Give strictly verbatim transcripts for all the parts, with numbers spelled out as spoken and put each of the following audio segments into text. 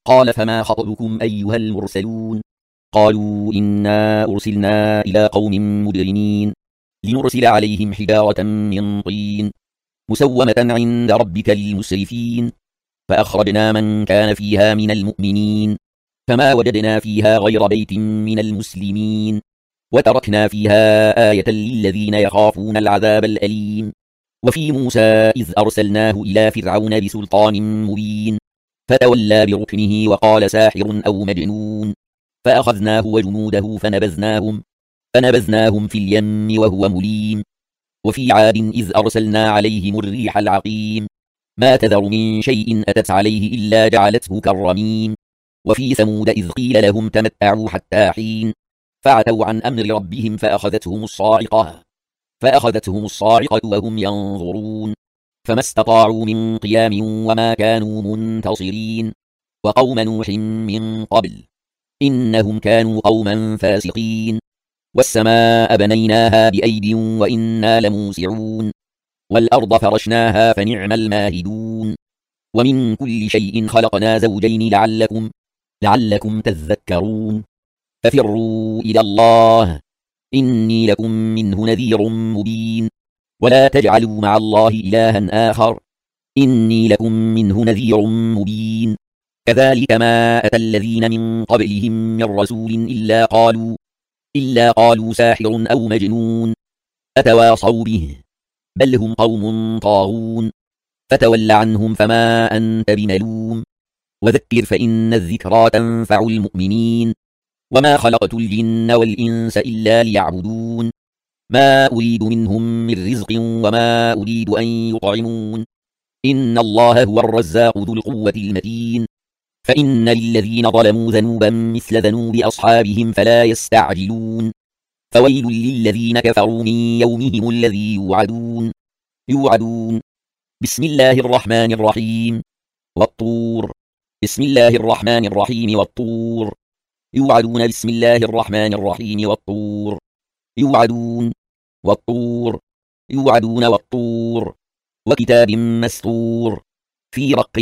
قال فما خطبكم أيها المرسلون قالوا إنا أرسلنا إلى قوم مجرمين لنرسل عليهم حجارة من طين مسومة عند ربك للمسرفين فأخرجنا من كان فيها من المؤمنين فما وجدنا فيها غير بيت من المسلمين وتركنا فيها آية للذين يخافون العذاب الأليم وفي موسى إذ أرسلناه إلى فرعون بسلطان مبين فتولى بركنه وقال ساحر أو مجنون فأخذناه وجنوده فنبذناهم فنبذناهم في اليم وهو مليم وفي عاد إذ أرسلنا عليهم الريح العقيم ما تذر من شيء أتت عليه إلا جعلته كالرميم وفي ثمود إذ قيل لهم تمتعوا حتى حين فعتوا عن أمر ربهم فأخذتهم الصاعقة فأخذتهم الصاعقة وهم ينظرون فما استطاعوا من قيام وما كانوا منتصرين وقوم نوح من قبل إنهم كانوا قوما فاسقين والسماء بنيناها بأيد وإنا لموسعون والأرض فرشناها فنعم الماهدون ومن كل شيء خلقنا زوجين لعلكم لعلكم تذكرون ففروا إلى الله إني لكم منه نذير مبين ولا تجعلوا مع الله إلها آخر إني لكم منه نذير مبين كذلك ما أتى الذين من قبلهم من رسول إلا قالوا إلا قالوا ساحر أو مجنون أتواصوا به بل هم قوم طاغون فتول عنهم فما أنت بملوم وذكر فإن الذكرى تنفع المؤمنين وما خلقت الجن والإنس إلا ليعبدون ما أريد منهم من رزق وما أريد أن يطعمون إن الله هو الرزاق ذو القوة المتين فإن للذين ظلموا ذنوبا مثل ذنوب أصحابهم فلا يستعجلون فويل للذين كفروا من يومهم الذي يوعدون يوعدون بسم الله الرحمن الرحيم والطور بسم الله الرحمن الرحيم والطور يوعدون بسم الله الرحمن الرحيم والطور يوعدون والطور يوعدون والطور وكتاب مسطور في رق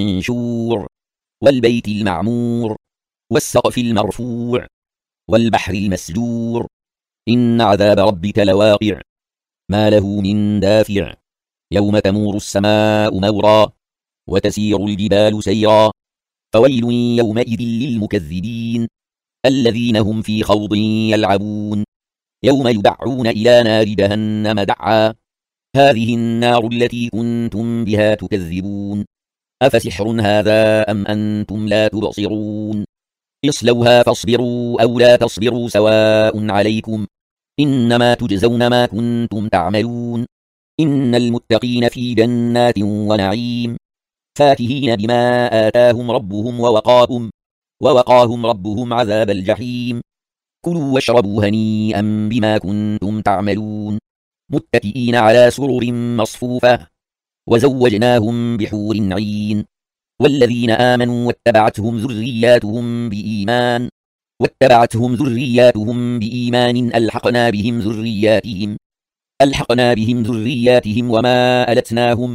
منشور والبيت المعمور والسقف المرفوع والبحر المسجور إن عذاب ربك لواقع ما له من دافع يوم تمور السماء مورا وتسير الجبال سيرا فويل يومئذ للمكذبين الذين هم في خوض يلعبون يوم يدعون إلى نار جهنم دعا هذه النار التي كنتم بها تكذبون أفسحر هذا أم أنتم لا تبصرون اصلوها فاصبروا أو لا تصبروا سواء عليكم إنما تجزون ما كنتم تعملون إن المتقين في جنات ونعيم فاكهين بما آتاهم ربهم ووقاهم ووقاهم ربهم عذاب الجحيم كلوا واشربوا هنيئا بما كنتم تعملون متكئين على سرر مصفوفة وزوجناهم بحور عين والذين آمنوا واتبعتهم ذرياتهم بإيمان واتبعتهم ذرياتهم بإيمان ألحقنا بهم ذرياتهم ألحقنا بهم ذرياتهم وما ألتناهم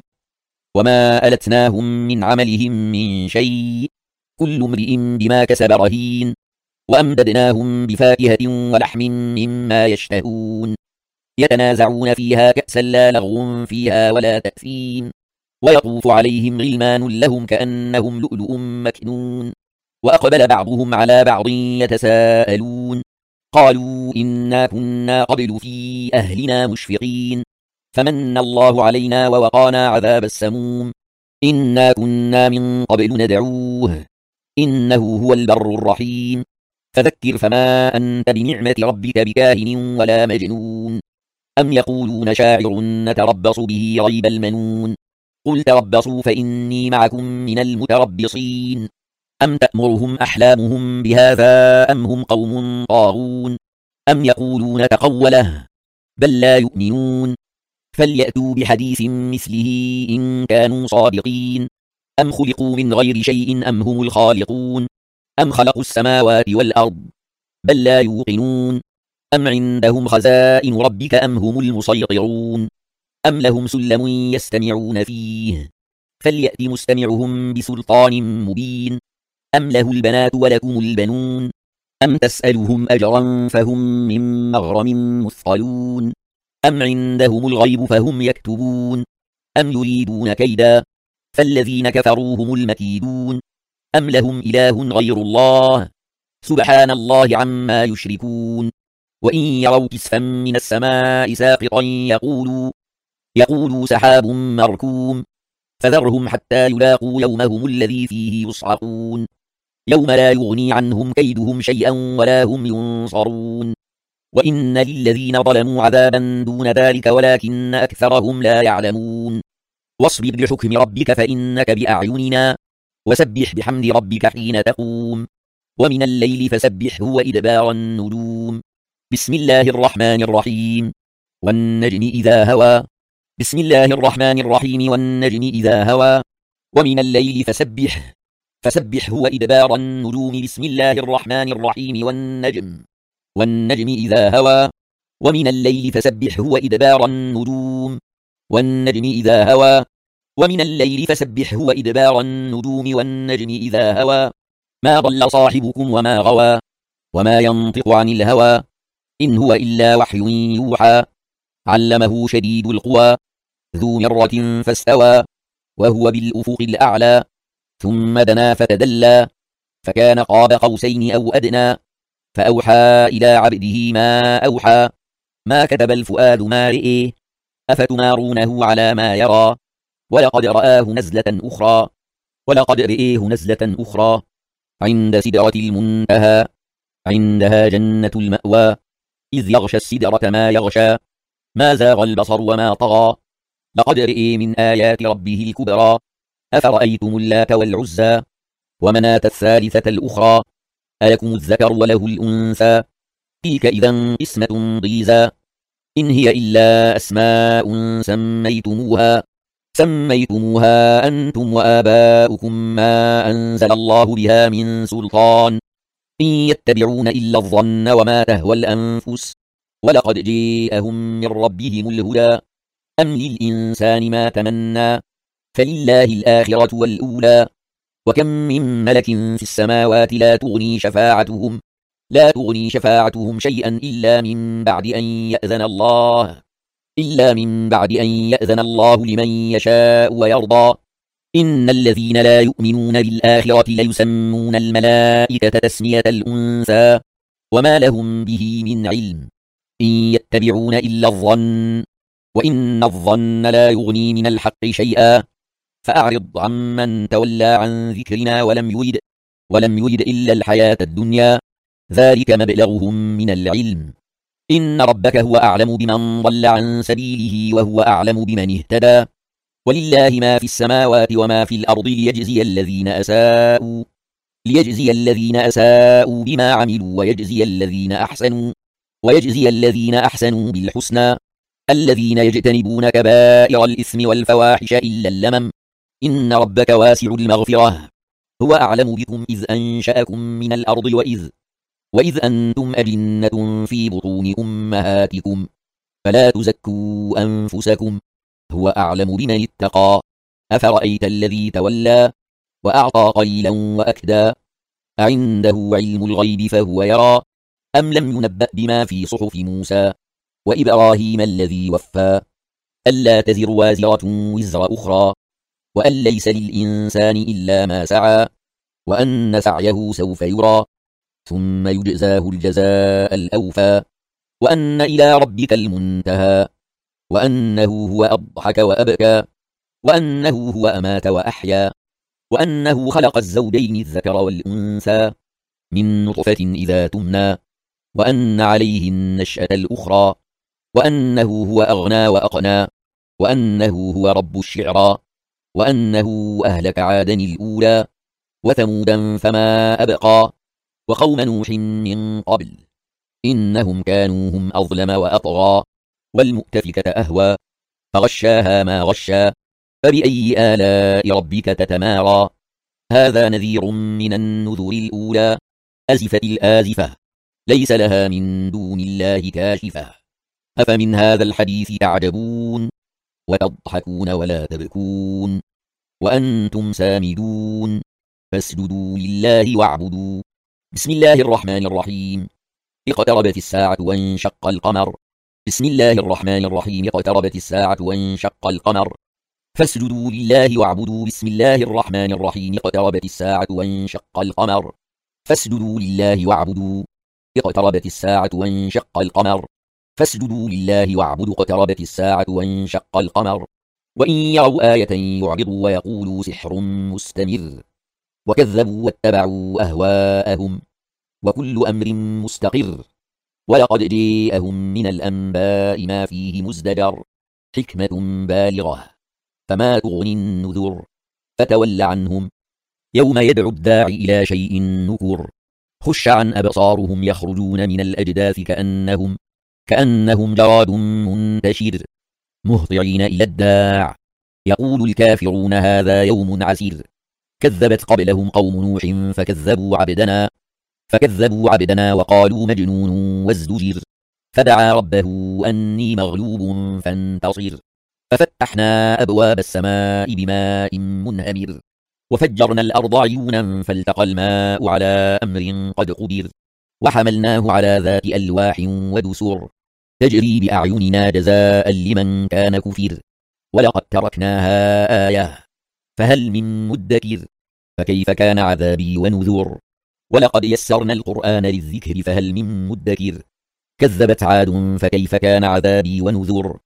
وما ألتناهم من عملهم من شيء كل امرئ بما كسب رهين وأمددناهم بفاكهة ولحم مما يشتهون يتنازعون فيها كأسا لا لغو فيها ولا تأثيم ويطوف عليهم غلمان لهم كأنهم لؤلؤ مكنون وأقبل بعضهم على بعض يتساءلون قالوا إنا كنا قبل في أهلنا مشفقين فمن الله علينا ووقانا عذاب السموم إنا كنا من قبل ندعوه إنه هو البر الرحيم فذكر فما أنت بنعمة ربك بكاهن ولا مجنون أم يقولون شاعر نتربص به ريب المنون قل تربصوا فإني معكم من المتربصين أم تأمرهم أحلامهم بهذا أم هم قوم طاغون أم يقولون تقوله بل لا يؤمنون فليأتوا بحديث مثله إن كانوا صادقين أم خلقوا من غير شيء أم هم الخالقون أم خلقوا السماوات والأرض بل لا يوقنون أم عندهم خزائن ربك أم هم المسيطرون أم لهم سلم يستمعون فيه فليأت مستمعهم بسلطان مبين أم له البنات ولكم البنون أم تسألهم أجرا فهم من مغرم مثقلون أم عندهم الغيب فهم يكتبون أم يريدون كيدا فالذين كفروا هم المكيدون أم لهم إله غير الله سبحان الله عما يشركون وإن يروا كسفا من السماء ساقطا يقولوا يقولوا سحاب مركوم فذرهم حتى يلاقوا يومهم الذي فيه يصعقون يوم لا يغني عنهم كيدهم شيئا ولا هم ينصرون وإن للذين ظلموا عذابا دون ذلك ولكن أكثرهم لا يعلمون واصبر لحكم ربك فإنك بأعيننا وسبح بحمد ربك حين تقوم ومن الليل فسبحه وإدبار النجوم بسم الله الرحمن الرحيم والنجم إذا هوى بسم الله الرحمن الرحيم والنجم إذا هوى ومن الليل فسبح فسبحه وإدبار النجوم بسم الله الرحمن الرحيم والنجم والنجم إذا هوى ومن الليل فسبحه وإدبار النجوم والنجم إذا هوى ومن الليل فسبحه وإدبار النجوم والنجم إذا هوى ما ضل صاحبكم وما غوى وما ينطق عن الهوى إن هو إلا وحي يوحى علمه شديد القوى ذو مرة فاستوى وهو بالأفق الأعلى ثم دنا فتدلى فكان قاب قوسين أو أدنى فأوحى إلى عبده ما أوحى ما كتب الفؤاد ما رئيه أفتمارونه على ما يرى ولقد رآه نزلة أخرى ولقد رئيه نزلة أخرى عند سدرة المنتهى عندها جنة المأوى إذ يغشى السدرة ما يغشى ما زاغ البصر وما طغى لقد رئي من آيات ربه الكبرى أفرأيتم اللات والعزى ومناة الثالثة الأخرى ألكم الذكر وله الأنثى تلك إذا قسمة ضيزى إن هي إلا أسماء سميتموها سميتموها أنتم وآباؤكم ما أنزل الله بها من سلطان إن يتبعون إلا الظن وما تهوى الأنفس ولقد جاءهم من ربهم الهدى أم للإنسان ما تمنى فلله الآخرة والأولى وكم من ملك في السماوات لا تغني شفاعتهم لا تغني شفاعتهم شيئا إلا من بعد أن يأذن الله إلا من بعد أن يأذن الله لمن يشاء ويرضى إن الذين لا يؤمنون بالآخرة ليسمون الملائكة تسمية الأنثى وما لهم به من علم إن يتبعون إلا الظن وإن الظن لا يغني من الحق شيئا فأعرض عمن تولى عن ذكرنا ولم يرد ولم يرد إلا الحياة الدنيا ذلك مبلغهم من العلم إن ربك هو أعلم بمن ضل عن سبيله وهو أعلم بمن اهتدى ولله ما في السماوات وما في الأرض ليجزي الذين أساءوا ليجزي الذين أساءوا بما عملوا ويجزي الذين أحسنوا ويجزي الذين أحسنوا بالحسنى الذين يجتنبون كبائر الإثم والفواحش إلا اللمم إن ربك واسع المغفرة هو أعلم بكم إذ أنشأكم من الأرض وإذ وإذ أنتم أجنة في بطون أمهاتكم فلا تزكوا أنفسكم هو أعلم بمن اتقى أفرأيت الذي تولى وأعطى قليلا وأكدى أعنده علم الغيب فهو يرى أم لم ينبأ بما في صحف موسى وإبراهيم الذي وفى ألا تزر وازرة وزر أخرى وأن ليس للإنسان إلا ما سعى وأن سعيه سوف يرى ثم يجزاه الجزاء الأوفى وأن إلى ربك المنتهى وأنه هو أضحك وأبكى وأنه هو أمات وأحيا وأنه خلق الزوجين الذكر والأنثى من نطفة إذا تمنى وأن عليه النشأة الأخرى وأنه هو أغنى وأقنى وأنه هو رب الشعرى وأنه أهلك عادا الأولى وثمودا فما أبقى وقوم نوح من قبل إنهم كانوا هم أظلم وأطغى والمؤتفكة أهوى فغشاها ما غشا فبأي آلاء ربك تتمارى هذا نذير من النذر الأولى أزفت الآزفة ليس لها من دون الله كاشفة أفمن هذا الحديث تعجبون وتضحكون ولا تبكون وأنتم سامدون فاسجدوا لله واعبدوا. بسم الله الرحمن الرحيم. اقتربت الساعة وانشق القمر. بسم الله الرحمن الرحيم. اقتربت الساعة وانشق القمر. فاسجدوا لله واعبدوا. بسم الله الرحمن الرحيم. اقتربت الساعة وانشق القمر. فاسجدوا لله واعبدوا. اقتربت الساعة وانشق القمر. فاسجدوا لله واعبدوا. اقتربت الساعة وانشق القمر. وإن يروا آية يعرضوا ويقولوا سحر مستمر. وكذبوا واتبعوا أهواءهم وكل أمر مستقر. ولقد جاءهم من الأنباء ما فيه مزدجر. حكمة بالغة فما تغني النذر. فتول عنهم يوم يدعو الداعي إلى شيء نكر. خش عن أبصارهم يخرجون من الأجداث كأنهم كأنهم جراد منتشر. مهطعين إلى الداع يقول الكافرون هذا يوم عسير. كذبت قبلهم قوم نوح فكذبوا عبدنا فكذبوا عبدنا وقالوا مجنون وازدجر. فدعا ربه أني مغلوب فانتصر. ففتحنا أبواب السماء بماء منهمر. وفجرنا الأرض عيونا فالتقى الماء على أمر قد قدر. وحملناه على ذات ألواح ودسر تجري بأعيننا جزاء لمن كان كفر. ولقد تركناها آية فهل من مدكر. فكيف كان عذابي ونذر. ولقد يسرنا القرآن للذكر فهل من مدكر. كذبت عاد فكيف كان عذابي ونذر.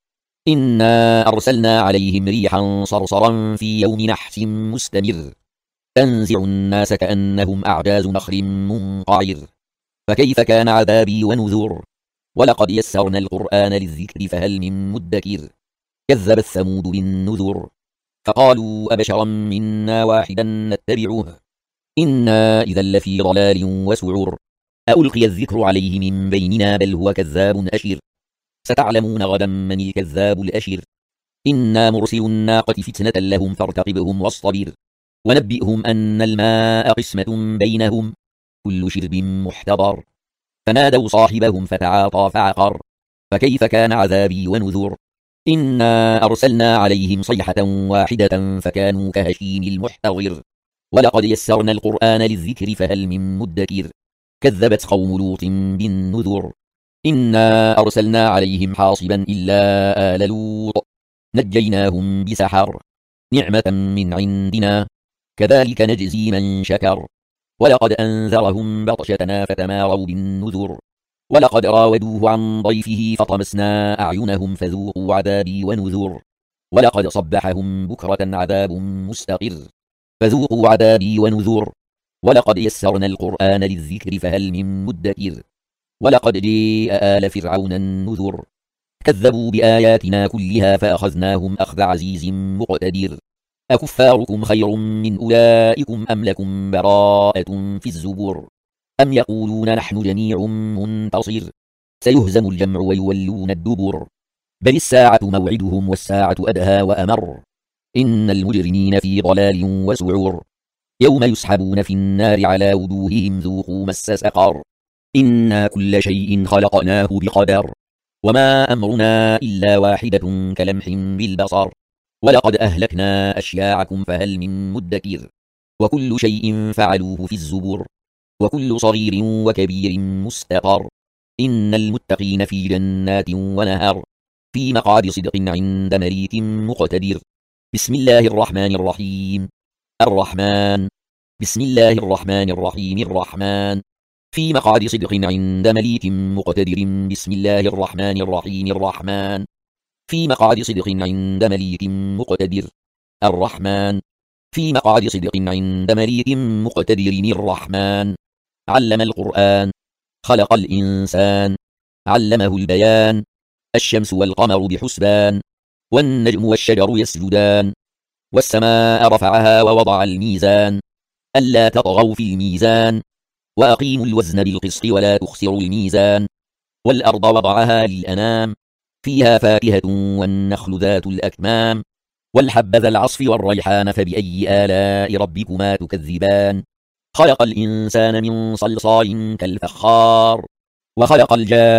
إنا أرسلنا عليهم ريحا صرصرا في يوم نحس مستمر. تنزع الناس كأنهم أعجاز نخل منقعر. فكيف كان عذابي ونذر. ولقد يسرنا القرآن للذكر فهل من مدكر. كذب الثمود بالنذر. فقالوا أبشرا منا واحدا نتبعه إنا إذا لفي ضلال وسعر. ألقي الذكر عليه من بيننا بل هو كذاب أشر. ستعلمون غدا من الكذاب الأشر. إنا مرسل الناقة فتنة لهم فارتقبهم واصطبر. ونبئهم أن الماء قسمة بينهم كل شرب محتضر. فنادوا صاحبهم فتعاطى فعقر. فكيف كان عذابي ونذر. إنا أرسلنا عليهم صيحة واحدة فكانوا كهشيم المحتضر. ولقد يسرنا القرآن للذكر فهل من مدكر. كذبت قوم لوط بالنذر. إنا أرسلنا عليهم حاصبا إلا آل لوط نجيناهم بسحر. نعمة من عندنا كذلك نجزي من شكر. ولقد أنذرهم بطشتنا فتماروا بالنذر. ولقد راودوه عن ضيفه فطمسنا أعينهم فذوقوا عذابي ونذر. ولقد صبحهم بكرة عذاب مستقر. فذوقوا عذابي ونذر. ولقد يسرنا القرآن للذكر فهل من مدكر. ولقد جاء آل فرعون النذر. كذبوا بآياتنا كلها فأخذناهم أخذ عزيز مقتدر. أكفاركم خير من أولئكم أم لكم براءة في الزبر. أم يقولون نحن جميع منتصر. سيهزم الجمع ويولون الدبر. بل الساعة موعدهم والساعة أدهى وأمر. إن المجرمين في ضلال وسعر. يوم يسحبون في النار على وجوههم ذوقوا مس سقر. إنا كل شيء خلقناه بقدر. وما أمرنا إلا واحدة كلمح بالبصر. ولقد أهلكنا أشياعكم فهل من مدكر. وكل شيء فعلوه في الزبر. وكل صغير وكبير مستقر. إن المتقين في جنات ونهر. في مقعد صدق عند مليك مقتدر. بسم الله الرحمن الرحيم. الرحمن. بسم الله الرحمن الرحيم. الرحمن. في مقعد صدق عند مليك مقتدر. بسم الله الرحمن الرحيم. الرحمن. في مقعد صدق عند مليك مقتدر. الرحمن. في مقعد صدق عند مليك مقتدر. الرحمن. علم القرآن. خلق الإنسان. علمه البيان. الشمس والقمر بحسبان. والنجم والشجر يسجدان. والسماء رفعها ووضع الميزان ألا تطغوا في الميزان. وأقيموا الوزن بالقسط ولا تخسروا الميزان. والأرض وضعها للأنام. فيها فاكهة والنخل ذات الأكمام. والحب ذا العصف والريحان فبأي آلاء ربكما تكذبان. خلق الإنسان من صلصال كالفخار. وخلق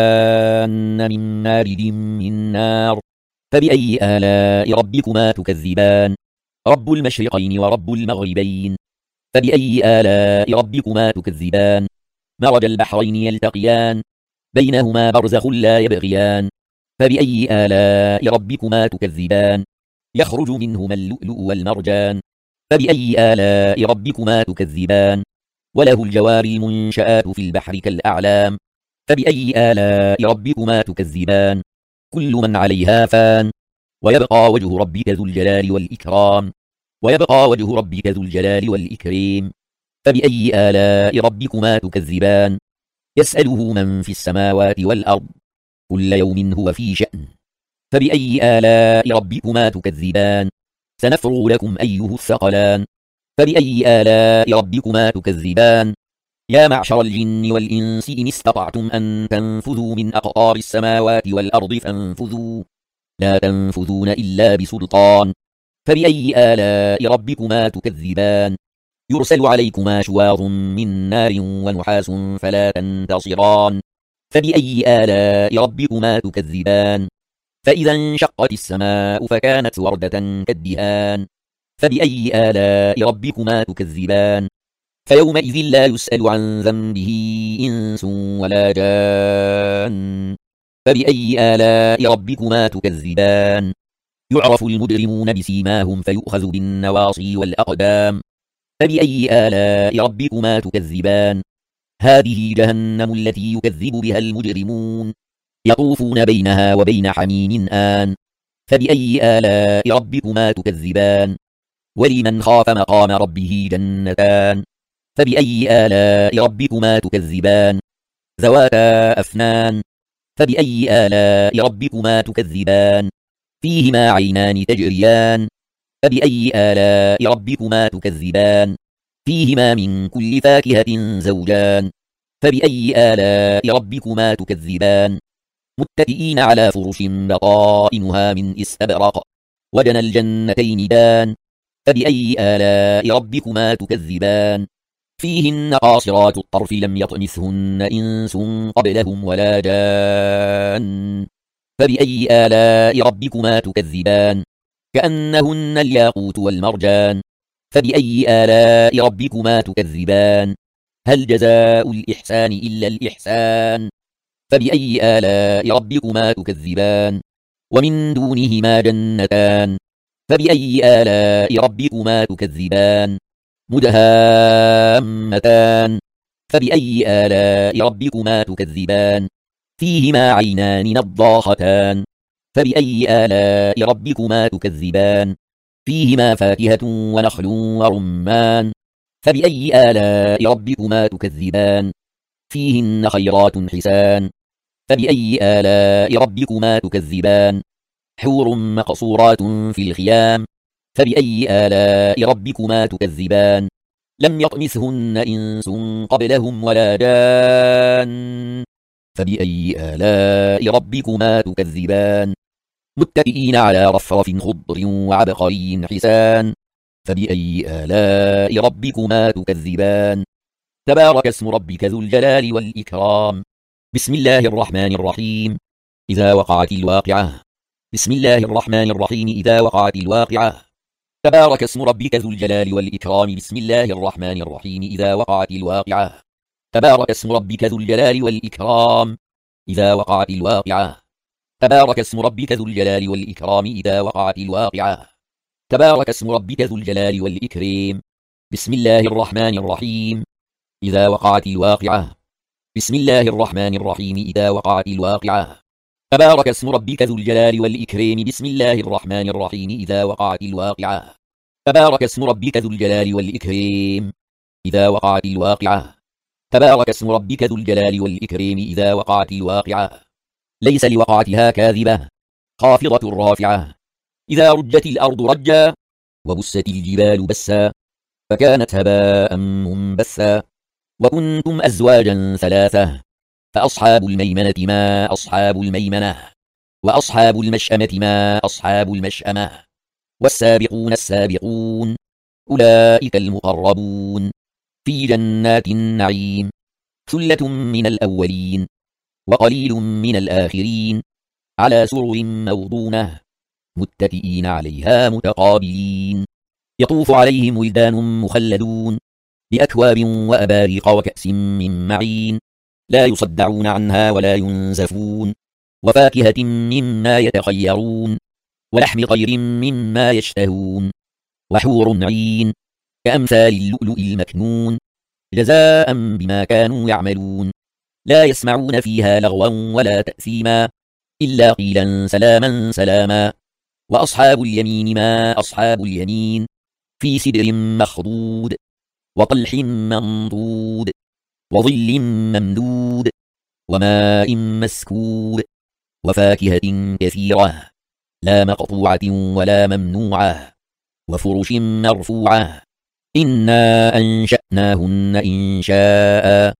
الجان من مارد من نار. فبأي آلاء ربكما تكذبان. رب المشرقين ورب المغربين فبأي آلاء ربكما تكذبان مرج البحرين يلتقيان بينهما برزخ لا يبغيان فبأي آلاء ربكما تكذبان يخرج منهما اللؤلؤ والمرجان فبأي آلاء ربكما تكذبان وله الجوار المنشآت في البحر كالأعلام فبأي آلاء ربكما تكذبان كل من عليها فان ويبقى وجه ربك ذو الجلال والإكرام ويبقى وجه ربك ذو الجلال والإكرام فبأي آلاء ربكما تكذبان يسأله من في السماوات والأرض كل يوم هو في شأن فبأي آلاء ربكما تكذبان سنفرغ لكم أيها الثقلان فبأي آلاء ربكما تكذبان يا معشر الجن والإنس إن استطعتم أن تنفذوا من أقطار السماوات والأرض فانفذوا لا تنفذون إلا بسلطان فبأي آلاء ربكما تكذبان يرسل عليكما شواظ من نار ونحاس فلا تنتصران فبأي آلاء ربكما تكذبان فإذا انشقت السماء فكانت وردة كالدهان فبأي آلاء ربكما تكذبان فيومئذ لا يسأل عن ذنبه إنس ولا جان فبأي آلاء ربكما تكذبان يعرف المجرمون بسيماهم فيؤخذ بالنواصي والأقدام فبأي آلاء ربكما تكذبان هذه جهنم التي يكذب بها المجرمون يطوفون بينها وبين حميم آن فبأي آلاء ربكما تكذبان ولمن خاف مقام ربه جنتان فبأي آلاء ربكما تكذبان ذواتا أفنان فبأي آلاء ربكما تكذبان فيهما عينان تجريان فبأي آلاء ربكما تكذبان فيهما من كل فاكهة زوجان فبأي آلاء ربكما تكذبان متكئين على فرش بطائنها من استبرق وجنى الجنتين دان فبأي آلاء ربكما تكذبان فيهن قاصرات الطرف لم يطمثهن إنس قبلهم ولا جان فبأي آلاء ربكما تكذبان كأنهن الياقوت والمرجان فبأي آلاء ربكما تكذبان هل جزاء الإحسان إلا الإحسان فبأي آلاء ربكما تكذبان ومن دونهما جنتان فبأي آلاء ربكما تكذبان مدهامتان فبأي آلاء ربكما تكذبان فيهما عينان نضاختان فبأي آلاء ربكما تكذبان فيهما فاكهة ونخل ورمان فبأي آلاء ربكما تكذبان فيهن خيرات حسان فبأي آلاء ربكما تكذبان حور مقصورات في الخيام فبأي آلاء ربكما تكذبان لم يطمثهن إنس قبلهم ولا جان فبأي آلاء ربكما تكذبان متكئين على رفرف خضر وعبقري حسان فبأي آلاء ربكما تكذبان تبارك اسم ربك ذو الجلال والإكرام بسم الله الرحمن الرحيم إذا وقعت الواقعة بسم الله الرحمن الرحيم إذا وقعت الواقعة تبارك اسم ربك ذو الجلال والإكرام بسم الله الرحمن الرحيم إذا وقعت الواقعة تبارك اسم ربك ذو الجلال والإكرام إذا وقعت الواقعة تبارك اسم ربك ذو الجلال والإكرام إذا وقعت الواقعة تبارك اسم ربك ذو الجلال والإكرام بسم الله الرحمن الرحيم إذا وقعت الواقعة بسم الله الرحمن الرحيم إذا وقعت الواقعة تبارك اسم ربك ذو الجلال والإكرام بسم الله الرحمن الرحيم إذا وقعت الواقعة تبارك اسم ربك ذو الجلال والإكرام إذا وقعت الواقعة تبارك اسم ربك ذو الجلال والإكرام إذا وقعت الواقعة ليس لوقعتها كاذبة خافضة رافعة إذا رجت الأرض رجا وبست الجبال بسا فكانت هباء منبثا وكنتم أزواجا ثلاثة فأصحاب الميمنة ما أصحاب الميمنة وأصحاب المشأمة ما أصحاب المشأمة والسابقون السابقون أولئك المقربون في جنات النعيم ثلة من الأولين وقليل من الآخرين على سرر موضونة متكئين عليها متقابلين يطوف عليهم ولدان مخلدون بأكواب وأباريق وكأس من معين لا يصدعون عنها ولا ينزفون وفاكهة مما يتخيرون ولحم طير مما يشتهون وحور عين كأمثال اللؤلؤ المكنون جزاء بما كانوا يعملون لا يسمعون فيها لغوا ولا تأثيما إلا قيلا سلاما سلاما وأصحاب اليمين ما أصحاب اليمين في سدر مخضود وطلح منضود وظل ممدود وماء مسكوب وفاكهة كثيرة لا مقطوعة ولا ممنوعة وفرش مرفوعة إنا أنشأناهن إنشاء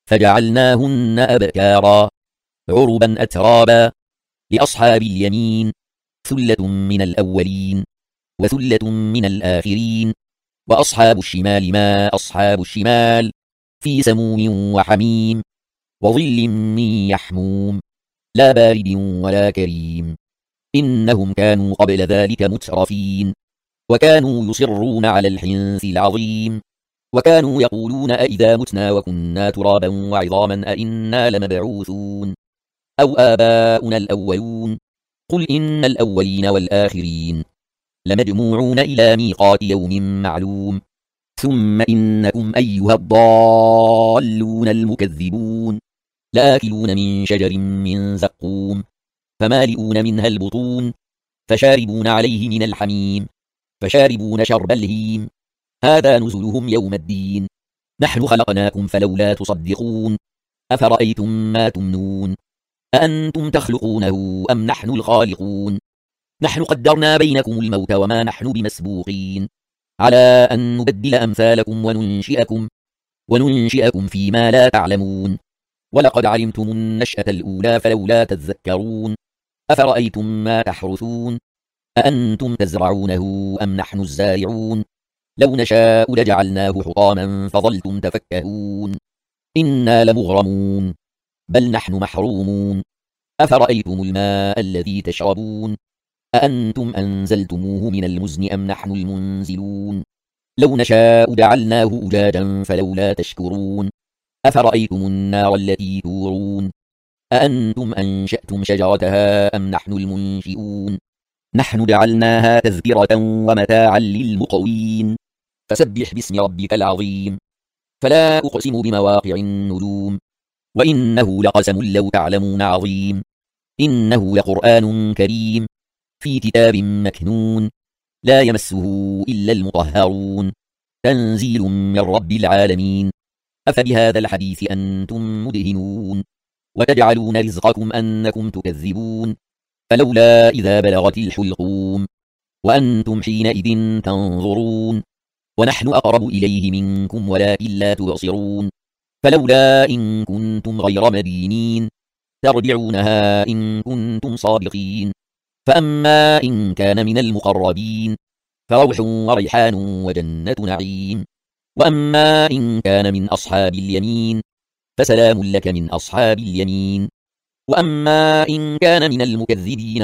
فجعلناهن أبكارا عربا أترابا لأصحاب اليمين ثلة من الأولين وثلة من الآخرين وأصحاب الشمال ما أصحاب الشمال في سموم وحميم وظل من يحموم لا بارد ولا كريم إنهم كانوا قبل ذلك مترفين وكانوا يصرون على الحنث العظيم وكانوا يقولون أئذا متنا وكنا ترابا وعظاما أئنا لمبعوثون أو آباؤنا الأولون قل إن الأولين والآخرين لمجموعون إلى ميقات يوم معلوم ثم إنكم أيها الضالون المكذبون لآكلون من شجر من زقوم فمالئون منها البطون فشاربون عليه من الحميم فشاربون شرب الهيم هذا نزلهم يوم الدين نحن خلقناكم فلولا تصدقون أفرأيتم ما تمنون أأنتم تخلقونه أم نحن الخالقون نحن قدرنا بينكم الموت وما نحن بمسبوقين على أن نبدل أمثالكم وننشئكم وننشئكم فيما لا تعلمون ولقد علمتم النشأة الأولى فلولا تذكرون أفرأيتم ما تحرثون أأنتم تزرعونه أم نحن الزارعون لو نشاء لجعلناه حطاما فظلتم تفكهون إنا لمغرمون بل نحن محرومون أفرأيتم الماء الذي تشربون أأنتم أنزلتموه من المزن أم نحن المنزلون لو نشاء جعلناه أجاجا فلولا تشكرون أفرأيتم النار التي تورون أأنتم أنشأتم شجرتها أم نحن المنشئون نحن جعلناها تذكرة ومتاعا للمقوين فسبح باسم ربك العظيم فلا أقسم بمواقع النجوم وإنه لقسم لو تعلمون عظيم إنه لقرآن كريم في كتاب مكنون لا يمسه إلا المطهرون تنزيل من رب العالمين أفبهذا الحديث أنتم مدهنون وتجعلون رزقكم أنكم تكذبون فلولا إذا بلغت الحلقوم وأنتم حينئذ تنظرون ونحن أقرب إليه منكم ولكن لا تبصرون فلولا إن كنتم غير مدينين ترجعونها إن كنتم صادقين فأما إن كان من المقربين فروح وريحان وجنة نعيم وأما إن كان من أصحاب اليمين فسلام لك من أصحاب اليمين وأما إن كان من المكذبين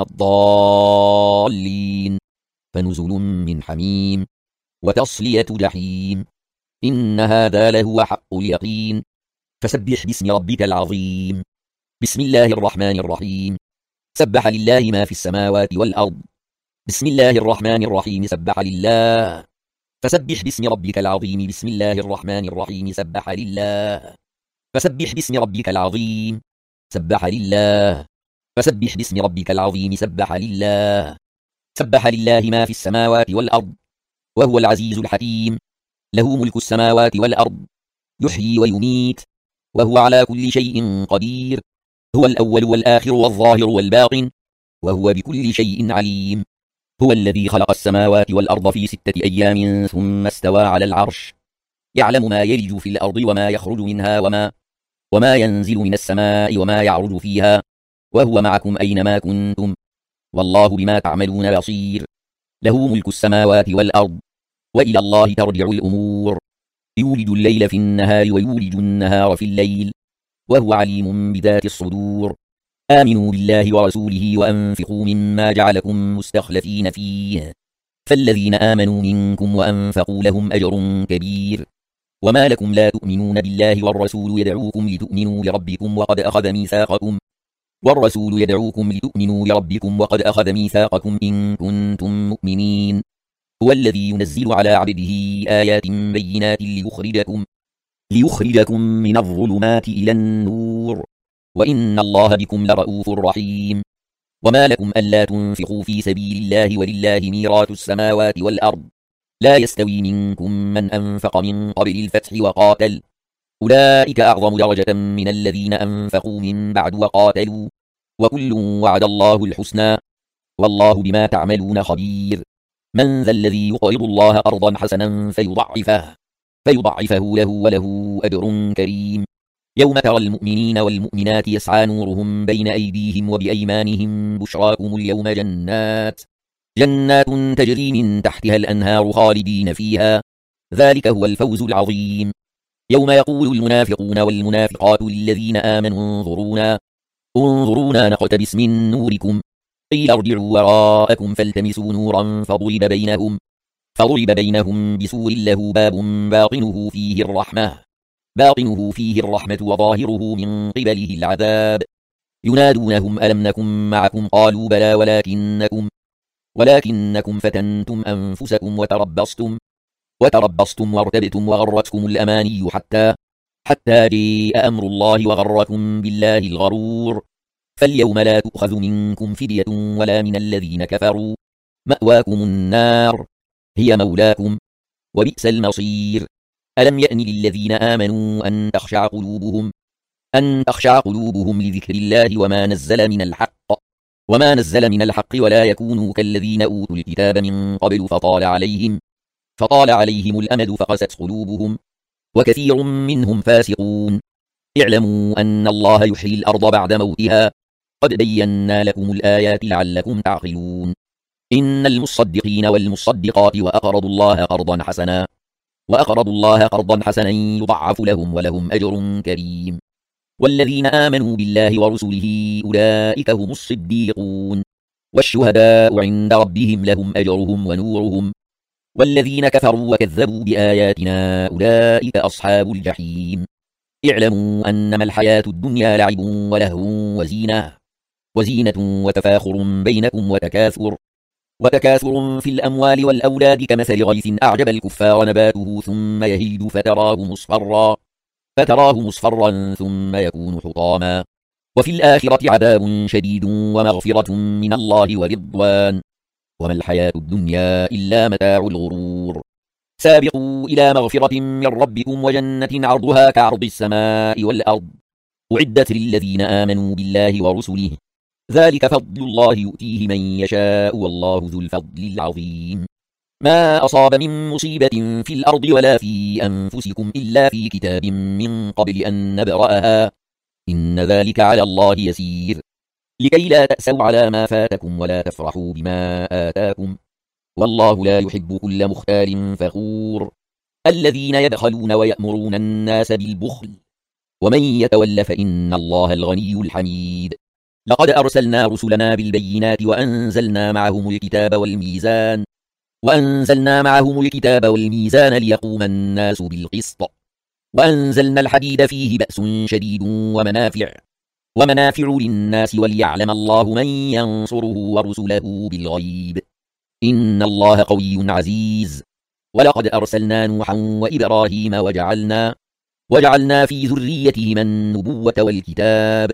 الضالين فنزل من حميم وتصلية جحيم إن هذا لهو حق اليقين فسبح باسم ربك العظيم بسم الله الرحمن الرحيم سبح لله ما في السماوات والأرض بسم الله الرحمن الرحيم سبح لله فسبح باسم ربك العظيم بسم الله الرحمن الرحيم سبح لله فسبح باسم ربك العظيم سبح لله فسبح باسم ربك العظيم سبح لله سبح لله ما في السماوات والأرض وهو العزيز الحكيم له ملك السماوات والأرض يحيي ويميت وهو على كل شيء قدير هو الأول والآخر والظاهر والباطن وهو بكل شيء عليم هو الذي خلق السماوات والأرض في ستة أيام ثم استوى على العرش يعلم ما يلج في الأرض وما يخرج منها وما وما ينزل من السماء وما يعرج فيها وهو معكم أينما كنتم والله بما تعملون بصير له ملك السماوات والأرض وإلى الله ترجع الأمور يولج الليل في النهار ويولج النهار في الليل وهو عليم بذات الصدور آمنوا بالله ورسوله وأنفقوا مما جعلكم مستخلفين فيه فالذين آمنوا منكم وأنفقوا لهم أجر كبير وما لكم لا تؤمنون بالله والرسول يدعوكم لتؤمنوا بربكم وقد أخذ ميثاقكم والرسول يدعوكم لتؤمنوا بربكم وقد أخذ ميثاقكم إن كنتم مؤمنين هو الذي ينزل على عبده آيات بينات ليخرجكم ليخرجكم من الظلمات إلى النور وإن الله بكم لرؤوف رحيم وما لكم ألا تنفقوا في سبيل الله ولله ميراث السماوات والأرض لا يستوي منكم من أنفق من قبل الفتح وقاتل أولئك أعظم درجة من الذين أنفقوا من بعد وقاتلوا وكل وعد الله الحسنى والله بما تعملون خبير من ذا الذي يقرض الله قرضا حسنا فيضعفه فيضعفه له وله أجر كريم يوم ترى المؤمنين والمؤمنات يسعى نورهم بين أيديهم وبأيمانهم بشراكم اليوم جنات جنات تجري من تحتها الأنهار خالدين فيها ذلك هو الفوز العظيم يوم يقول المنافقون والمنافقات للذين آمنوا انظرونا انظرونا نقتبس من نوركم قيل ارجعوا وراءكم فالتمسوا نورا فضرب بينهم فضرب بينهم بسور له باب باطنه فيه الرحمة باطنه فيه الرحمة وظاهره من قبله العذاب ينادونهم ألم نكن معكم قالوا بلى ولكنكم ولكنكم فتنتم أنفسكم وتربصتم وتربصتم وارتبتم وغرتكم الأماني حتى حتى جاء أمر الله وغركم بالله الغرور فاليوم لا تؤخذ منكم فدية ولا من الذين كفروا مأواكم النار هي مولاكم وبئس المصير ألم يأن للذين آمنوا أن تخشع قلوبهم أن تخشع قلوبهم لذكر الله وما نزل من الحق وما نزل من الحق ولا يكونوا كالذين أوتوا الكتاب من قبل فطال عليهم فطال عليهم الأمد فقست قلوبهم وكثير منهم فاسقون اعلموا أن الله يحيي الأرض بعد موتها قد بينا لكم الآيات لعلكم تعقلون إن المصدقين والمصدقات وأقرضوا الله قرضا حسنا وأقرضوا الله قرضا حسنا يضعف لهم ولهم أجر كريم والذين آمنوا بالله ورسله أولئك هم الصديقون والشهداء عند ربهم لهم أجرهم ونورهم والذين كفروا وكذبوا بآياتنا أولئك أصحاب الجحيم اعلموا أنما الحياة الدنيا لعب ولهو وزينة وزينة وتفاخر بينكم وتكاثر وتكاثر في الأموال والأولاد كمثل غيث أعجب الكفار نباته ثم يهيج فتراه مصفرا فتراه مصفرا ثم يكون حطاما وفي الآخرة عذاب شديد ومغفرة من الله ورضوان وما الحياة الدنيا إلا متاع الغرور سابقوا إلى مغفرة من ربكم وجنة عرضها كعرض السماء والأرض أعدت للذين آمنوا بالله ورسله ذلك فضل الله يؤتيه من يشاء والله ذو الفضل العظيم ما أصاب من مصيبة في الأرض ولا في أنفسكم إلا في كتاب من قبل أن نبرأها إن ذلك على الله يسير لكي لا تأسوا على ما فاتكم ولا تفرحوا بما آتاكم والله لا يحب كل مختال فخور الذين يبخلون ويأمرون الناس بالبخل ومن يتول فإن الله الغني الحميد لقد أرسلنا رسلنا بالبينات وأنزلنا معهم الكتاب والميزان وأنزلنا معهم الكتاب والميزان ليقوم الناس بالقسط وأنزلنا الحديد فيه بأس شديد ومنافع ومنافع للناس وليعلم الله من ينصره ورسله بالغيب إن الله قوي عزيز ولقد أرسلنا نوحا وإبراهيم وجعلنا وجعلنا في ذريتهما النبوة والكتاب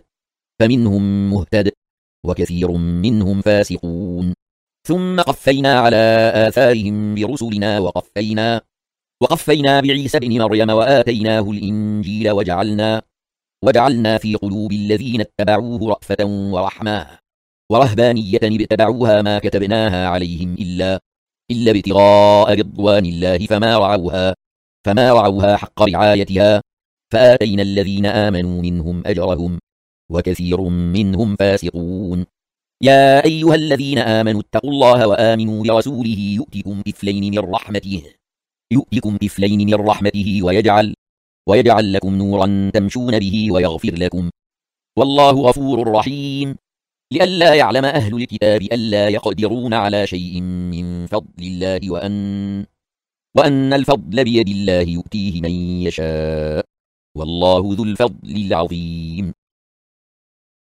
فمنهم مهتد وكثير منهم فاسقون ثم قفينا على آثارهم برسلنا وقفينا وقفينا بعيسى بن مريم وآتيناه الإنجيل وجعلنا وجعلنا في قلوب الذين اتبعوه رأفة ورحمة ورهبانية ابتدعوها ما كتبناها عليهم إلا إلا ابتغاء رضوان الله فما رعوها فما رعوها حق رعايتها فآتينا الذين آمنوا منهم أجرهم وكثير منهم فاسقون يا أيها الذين آمنوا اتقوا الله وآمنوا برسوله يؤتكم كفلين من رحمته يؤتكم كفلين من رحمته ويجعل ويجعل لكم نورا تمشون به ويغفر لكم والله غفور رحيم لئلا يعلم أهل الكتاب ألا يقدرون على شيء من فضل الله وأن وأن الفضل بيد الله يؤتيه من يشاء والله ذو الفضل العظيم.